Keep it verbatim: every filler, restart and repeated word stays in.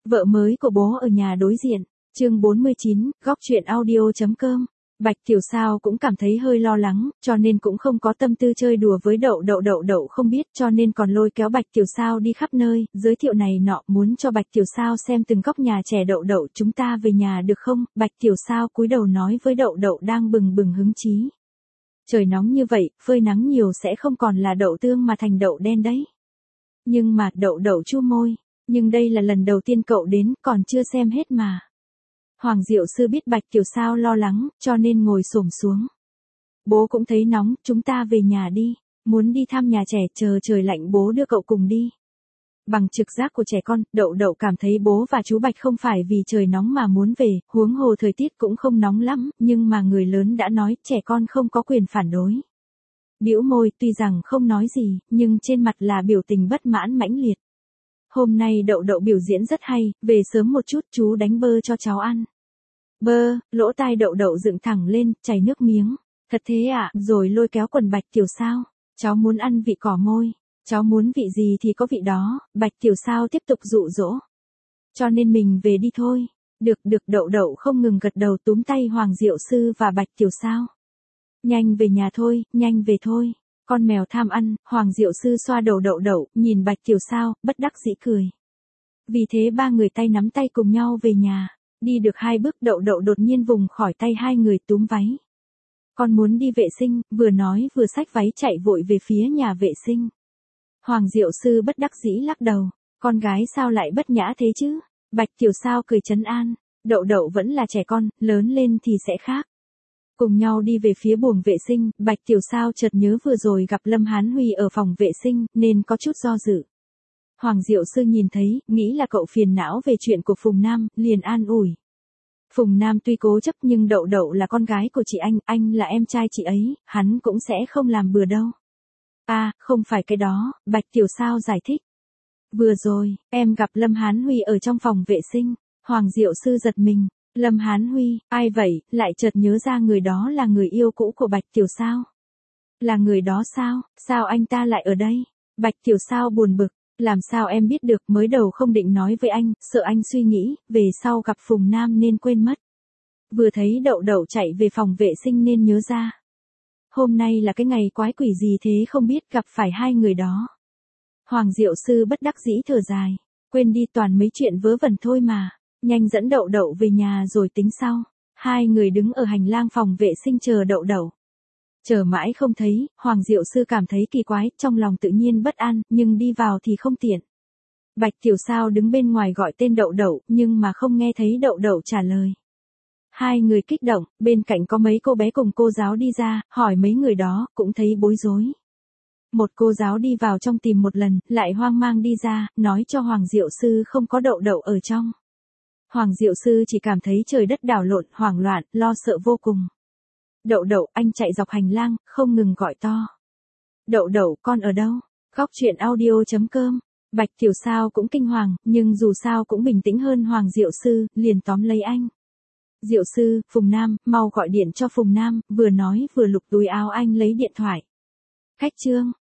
Vợ mới của bố ở nhà đối diện. Chương bốn mươi chín, góc truyện audio.com. Bạch Tiểu Sao cũng cảm thấy hơi lo lắng, cho nên cũng không có tâm tư chơi đùa với đậu đậu đậu đậu không biết, cho nên còn lôi kéo Bạch Tiểu Sao đi khắp nơi, giới thiệu này nọ, muốn cho Bạch Tiểu Sao xem từng góc nhà trẻ đậu đậu. Chúng ta về nhà được không? Bạch Tiểu Sao cúi đầu nói với đậu đậu đang bừng bừng hứng chí. Trời nóng như vậy, phơi nắng nhiều sẽ không còn là đậu tương mà thành đậu đen đấy. Nhưng mà đậu đậu chu môi, nhưng đây là lần đầu tiên cậu đến, còn chưa xem hết mà. Hoàng Diệu Sư biết Bạch Tiểu Sao lo lắng, cho nên ngồi xổm xuống. Bố cũng thấy nóng, chúng ta về nhà đi, muốn đi thăm nhà trẻ, chờ trời lạnh bố đưa cậu cùng đi. Bằng trực giác của trẻ con, đậu đậu cảm thấy bố và chú Bạch không phải vì trời nóng mà muốn về, huống hồ thời tiết cũng không nóng lắm, nhưng mà người lớn đã nói, trẻ con không có quyền phản đối. Bĩu môi, tuy rằng không nói gì, nhưng trên mặt là biểu tình bất mãn mãnh liệt. Hôm nay đậu đậu biểu diễn rất hay, về sớm một chút chú đánh bơ cho cháu ăn. Bơ, lỗ tai đậu đậu dựng thẳng lên, chảy nước miếng. Thật thế ạ, à? Rồi lôi kéo quần Bạch Tiểu Sao. Cháu muốn ăn vị cỏ môi. Cháu muốn vị gì thì có vị đó. Bạch Tiểu Sao tiếp tục dụ dỗ. Cho nên mình về đi thôi. Được được, đậu đậu không ngừng gật đầu túm tay Hoàng Diệu Sư và Bạch Tiểu Sao. Nhanh về nhà thôi, nhanh về thôi. Con mèo tham ăn, Hoàng Diệu Sư xoa đầu đậu đậu, nhìn Bạch Tiểu Sao, bất đắc dĩ cười. Vì thế ba người tay nắm tay cùng nhau về nhà. Đi được hai bước đậu đậu đột nhiên vùng khỏi tay hai người túm váy. Con muốn đi vệ sinh, vừa nói vừa xách váy chạy vội về phía nhà vệ sinh. Hoàng Diệu Sư bất đắc dĩ lắc đầu. Con gái sao lại bất nhã thế chứ? Bạch Tiểu Sao cười trấn an. Đậu đậu vẫn là trẻ con, lớn lên thì sẽ khác. Cùng nhau đi về phía buồng vệ sinh, Bạch Tiểu Sao chợt nhớ vừa rồi gặp Lâm Hán Huy ở phòng vệ sinh, nên có chút do dự. Hoàng Diệu Sư nhìn thấy, nghĩ là cậu phiền não về chuyện của Phùng Nam, liền an ủi. Phùng Nam tuy cố chấp nhưng đậu đậu là con gái của chị anh, anh là em trai chị ấy, hắn cũng sẽ không làm bừa đâu. À, không phải cái đó, Bạch Tiểu Sao giải thích. Vừa rồi, em gặp Lâm Hán Huy ở trong phòng vệ sinh, Hoàng Diệu Sư giật mình. Lâm Hán Huy, ai vậy, lại chợt nhớ ra người đó là người yêu cũ của Bạch Tiểu Sao. Là người đó sao, sao anh ta lại ở đây? Bạch Tiểu Sao buồn bực, làm sao em biết được, mới đầu không định nói với anh, sợ anh suy nghĩ, về sau gặp Phùng Nam nên quên mất. Vừa thấy đậu đậu chạy về phòng vệ sinh nên nhớ ra. Hôm nay là cái ngày quái quỷ gì thế không biết gặp phải hai người đó. Hoàng Diệu Sư bất đắc dĩ thở dài, quên đi toàn mấy chuyện vớ vẩn thôi mà. Nhanh dẫn đậu đậu về nhà rồi tính sau. Hai người đứng ở hành lang phòng vệ sinh chờ đậu đậu. Chờ mãi không thấy, Hoàng Diệu Sư cảm thấy kỳ quái, trong lòng tự nhiên bất an, nhưng đi vào thì không tiện. Bạch Tiểu Sao đứng bên ngoài gọi tên đậu đậu, nhưng mà không nghe thấy đậu đậu trả lời. Hai người kích động, bên cạnh có mấy cô bé cùng cô giáo đi ra, hỏi mấy người đó, cũng thấy bối rối. Một cô giáo đi vào trong tìm một lần, lại hoang mang đi ra, nói cho Hoàng Diệu Sư không có đậu đậu ở trong. Hoàng Diệu Sư chỉ cảm thấy trời đất đảo lộn, hoảng loạn, lo sợ vô cùng. Đậu đậu, anh chạy dọc hành lang, không ngừng gọi to. Đậu đậu, con ở đâu? Góc truyện audio.com. Bạch Tiểu Sao cũng kinh hoàng, nhưng dù sao cũng bình tĩnh hơn Hoàng Diệu Sư, liền tóm lấy anh. Diệu Sư, Phùng Nam, mau gọi điện cho Phùng Nam, vừa nói vừa lục túi áo anh lấy điện thoại. Khách trương,